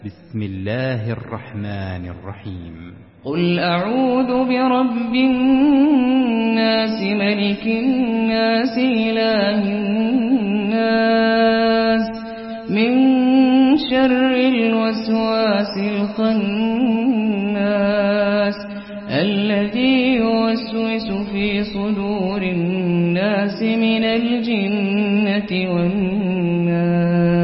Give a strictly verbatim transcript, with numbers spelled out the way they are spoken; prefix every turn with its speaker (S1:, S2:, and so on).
S1: بسم الله الرحمن الرحيم
S2: قل أعوذ برب الناس ملك الناس إله الناس من شر الوسواس الخناس الذي يوسوس في صدور الناس من الجنة والناس